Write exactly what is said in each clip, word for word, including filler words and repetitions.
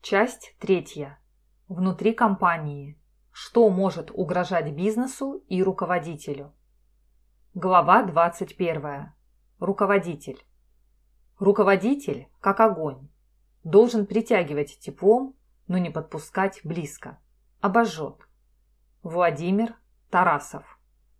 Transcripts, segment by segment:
Часть третья. Внутри компании. Что может угрожать бизнесу и руководителю? Глава двадцать первая. Руководитель. Руководитель, как огонь, должен притягивать теплом, но не подпускать близко. Обожжет. Владимир Тарасов.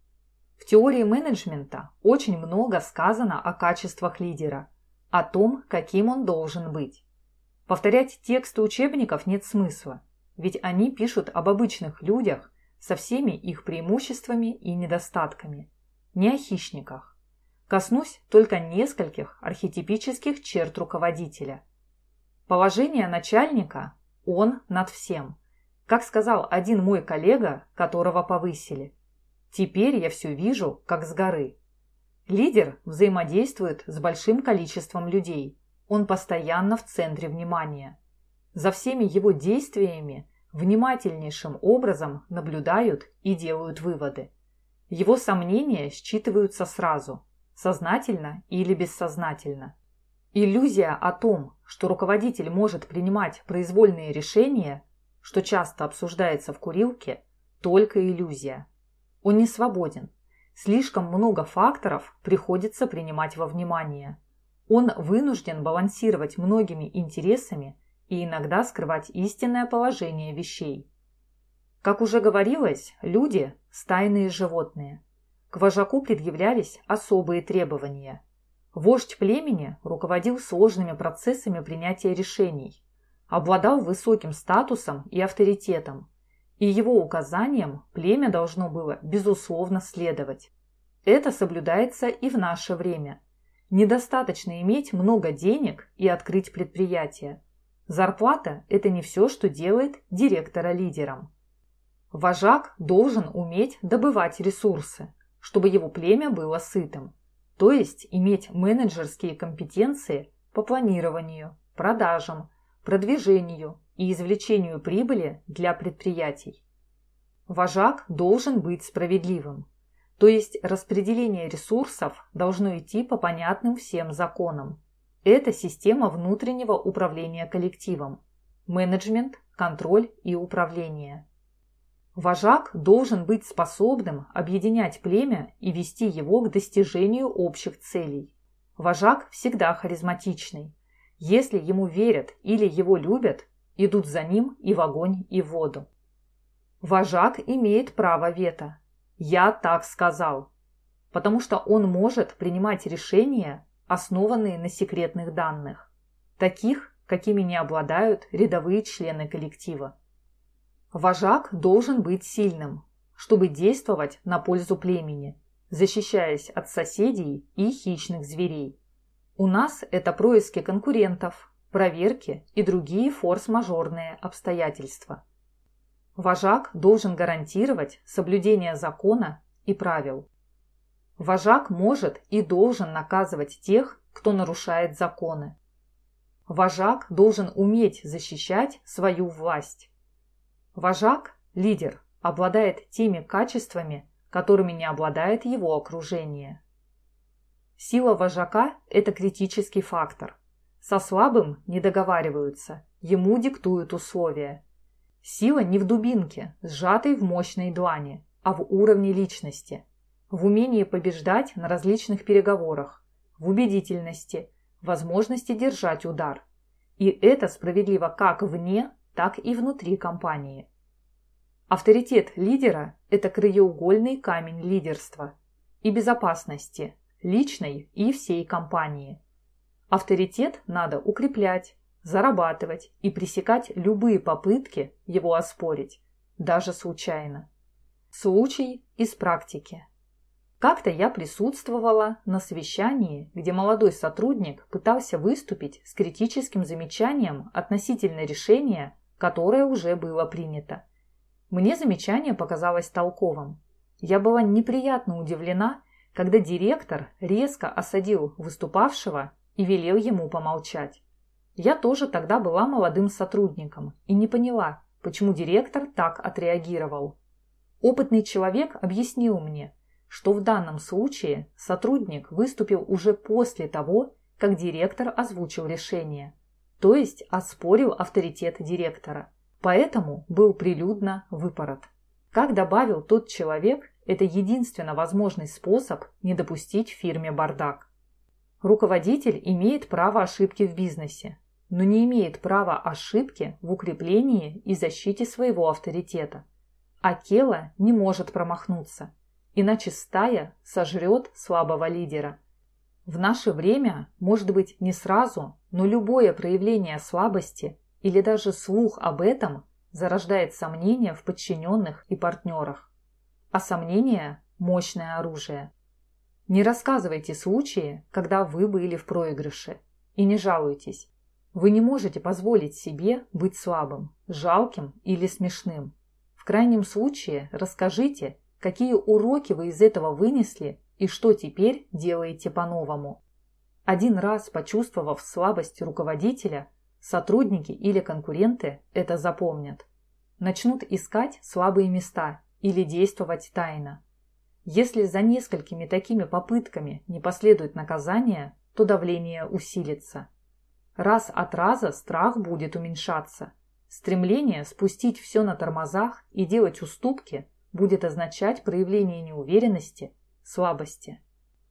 В теории менеджмента очень много сказано о качествах лидера, о том, каким он должен быть. Повторять тексты учебников нет смысла, ведь они пишут об обычных людях со всеми их преимуществами и недостатками, не о хищниках. Коснусь только нескольких архетипических черт руководителя. Положение начальника – он над всем. Как сказал один мой коллега, которого повысили. Теперь я все вижу, как с горы. Лидер взаимодействует с большим количеством людей. Он постоянно в центре внимания. За всеми его действиями внимательнейшим образом наблюдают и делают выводы. Его сомнения считываются сразу, сознательно или бессознательно. Иллюзия о том, что руководитель может принимать произвольные решения, что часто обсуждается в курилке, только иллюзия. Он не свободен. Слишком много факторов приходится принимать во внимание. Он вынужден балансировать многими интересами и иногда скрывать истинное положение вещей. Как уже говорилось, люди – стайные животные. К вожаку предъявлялись особые требования. Вождь племени руководил сложными процессами принятия решений, обладал высоким статусом и авторитетом, и его указаниям племя должно было, безусловно, следовать. Это соблюдается и в наше время. Недостаточно иметь много денег и открыть предприятие. Зарплата – это не все, что делает директора лидером. Вожак должен уметь добывать ресурсы, чтобы его племя было сытым, то есть иметь менеджерские компетенции по планированию, продажам, продвижению и извлечению прибыли для предприятий. Вожак должен быть справедливым, то есть распределение ресурсов должно идти по понятным всем законам. Это система внутреннего управления коллективом, менеджмент, контроль и управление. Вожак должен быть способным объединять племя и вести его к достижению общих целей. Вожак всегда харизматичный. Если ему верят или его любят, идут за ним и в огонь, и в воду. Вожак имеет право вето. «Я так сказал», потому что он может принимать решения, основанные на секретных данных, таких, какими не обладают рядовые члены коллектива. Вожак должен быть сильным, чтобы действовать на пользу племени, защищаясь от соседей и хищных зверей. У нас это происки конкурентов, проверки и другие форс-мажорные обстоятельства. Вожак должен гарантировать соблюдение закона и правил. Вожак может и должен наказывать тех, кто нарушает законы. Вожак должен уметь защищать свою власть. Вожак, лидер, обладает теми качествами, которыми не обладает его окружение. Сила вожака – это критический фактор. Со слабым не договариваются, ему диктуют условия. Сила не в дубинке, сжатой в мощной длани, а в уровне личности, в умении побеждать на различных переговорах, в убедительности, возможности держать удар. И это справедливо как вне, так и внутри компании. Авторитет лидера – это краеугольный камень лидерства и безопасности, личной и всей компании. Авторитет надо укреплять, зарабатывать и пресекать любые попытки его оспорить, даже случайно. Случай из практики. Как-то я присутствовала на совещании, где молодой сотрудник пытался выступить с критическим замечанием относительно решения, которое уже было принято. Мне замечание показалось толковым. Я была неприятно удивлена, когда директор резко осадил выступавшего и велел ему помолчать. Я тоже тогда была молодым сотрудником и не поняла, почему директор так отреагировал. Опытный человек объяснил мне, что в данном случае сотрудник выступил уже после того, как директор озвучил решение. то есть оспорил авторитет директора. Поэтому был прилюдно выпорот. Как добавил тот человек, это единственно возможный способ не допустить в фирме бардак. Руководитель имеет право ошибки в бизнесе, но не имеет права ошибки в укреплении и защите своего авторитета. Акела не может промахнуться, иначе стая сожрет слабого лидера. В наше время, может быть, не сразу, но любое проявление слабости или даже слух об этом зарождает сомнения в подчиненных и партнерах. А сомнение – мощное оружие. Не рассказывайте случаи, когда вы были в проигрыше, и не жалуйтесь. Вы не можете позволить себе быть слабым, жалким или смешным. В крайнем случае расскажите, какие уроки вы из этого вынесли и что теперь делаете по-новому. Один раз почувствовав слабость руководителя, сотрудники или конкуренты это запомнят. Начнут искать слабые места или действовать тайно. Если за несколькими такими попытками не последует наказание, то давление усилится. Раз от раза страх будет уменьшаться. Стремление спустить все на тормозах и делать уступки будет означать проявление неуверенности, слабости.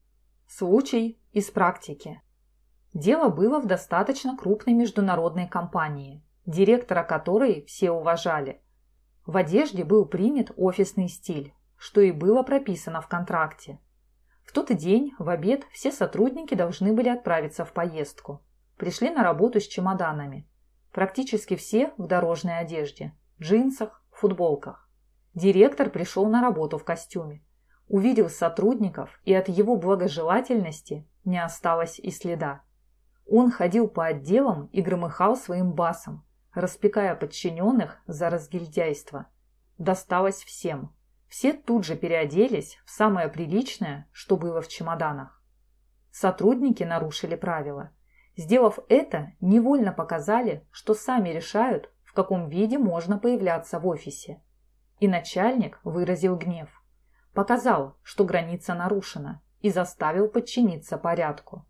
Случай из практики. Дело было в достаточно крупной международной компании, директора которой все уважали. В одежде был принят офисный стиль, что и было прописано в контракте. В тот день в обед все сотрудники должны были отправиться в поездку. Пришли на работу с чемоданами. Практически все в дорожной одежде, джинсах, футболках. Директор пришел на работу в костюме. Увидел сотрудников, и от его благожелательности не осталось и следа. Он ходил по отделам и громыхал своим басом, распекая подчиненных за разгильдяйство. Досталось всем. Все тут же переоделись в самое приличное, что было в чемоданах. Сотрудники нарушили правила. Сделав это, невольно показали, что сами решают, в каком виде можно появляться в офисе. И начальник выразил гнев. Показал, что граница нарушена, и заставил подчиниться порядку.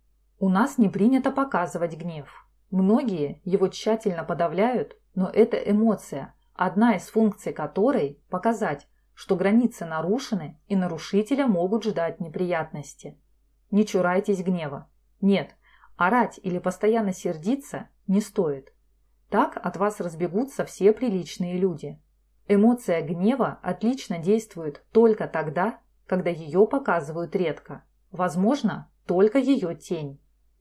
У нас не принято показывать гнев. Многие его тщательно подавляют, но это эмоция, одна из функций которой – показать, что границы нарушены и нарушителя могут ждать неприятности. Не чурайтесь гнева. Нет, орать или постоянно сердиться не стоит. Так от вас разбегутся все приличные люди. Эмоция гнева отлично действует только тогда, когда ее показывают редко. Возможно, только ее тень.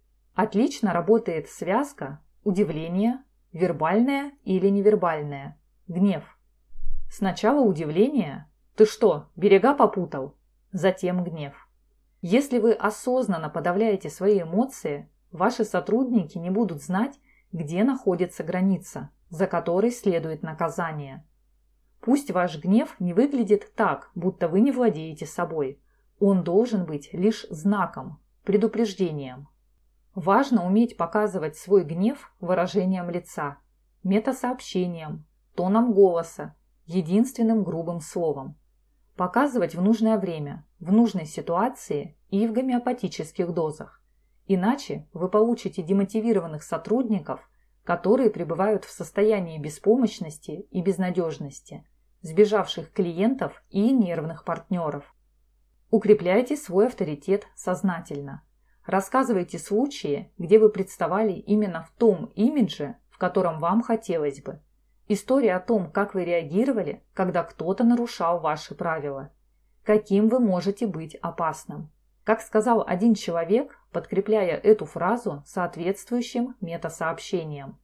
Отлично работает связка удивление, вербальное или невербальное, гнев. Сначала удивление «ты что, берега попутал?», затем гнев. Если вы осознанно подавляете свои эмоции, ваши сотрудники не будут знать, где находится граница, за которой следует наказание. Пусть ваш гнев не выглядит так, будто вы не владеете собой. Он должен быть лишь знаком, предупреждением. Важно уметь показывать свой гнев выражением лица, метасообщением, тоном голоса, единственным грубым словом. Показывать в нужное время, в нужной ситуации и в гомеопатических дозах. Иначе вы получите демотивированных сотрудников, которые пребывают в состоянии беспомощности и безнадежности, сбежавших клиентов и нервных партнеров. Укрепляйте свой авторитет сознательно. Рассказывайте случаи, где вы представали именно в том имидже, в котором вам хотелось бы. История о том, как вы реагировали, когда кто-то нарушал ваши правила. Каким вы можете быть опасным. Как сказал один человек, подкрепляя эту фразу соответствующим метасообщением.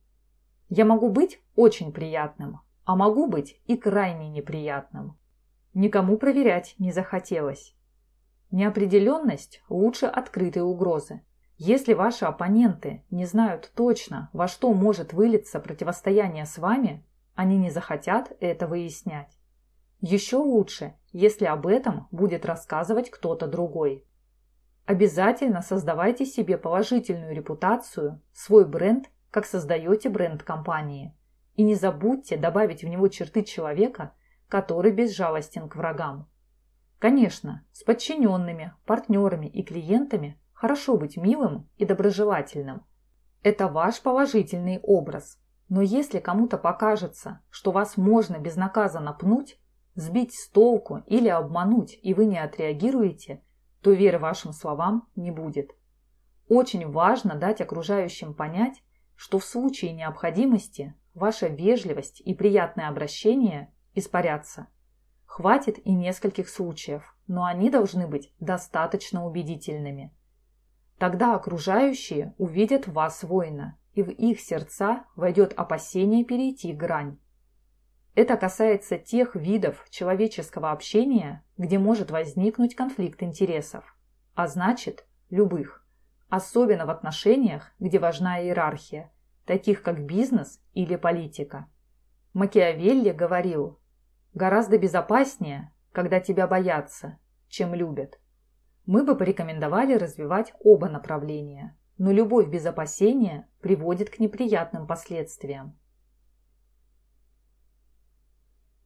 Я могу быть очень приятным, а могу быть и крайне неприятным. Никому проверять не захотелось. Неопределенность лучше открытой угрозы. Если ваши оппоненты не знают точно, во что может вылиться противостояние с вами, они не захотят это выяснять. Еще лучше, если об этом будет рассказывать кто-то другой. Обязательно создавайте себе положительную репутацию, свой бренд, как создаете бренд компании. И не забудьте добавить в него черты человека, который безжалостен к врагам. Конечно, с подчиненными, партнерами и клиентами хорошо быть милым и доброжелательным. Это ваш положительный образ. Но если кому-то покажется, что вас можно безнаказанно пнуть, сбить с толку или обмануть, и вы не отреагируете, то веры вашим словам не будет. Очень важно дать окружающим понять, что в случае необходимости ваша вежливость и приятное обращение испарятся. Хватит и нескольких случаев, но они должны быть достаточно убедительными. Тогда окружающие увидят в вас воина, и в их сердца войдет опасение перейти грань. Это касается тех видов человеческого общения, где может возникнуть конфликт интересов, а значит, любых, особенно в отношениях, где важна иерархия, таких как бизнес или политика. Макиавелли говорил: «Гораздо безопаснее, когда тебя боятся, чем любят». Мы бы порекомендовали развивать оба направления, но любовь без опасения приводит к неприятным последствиям.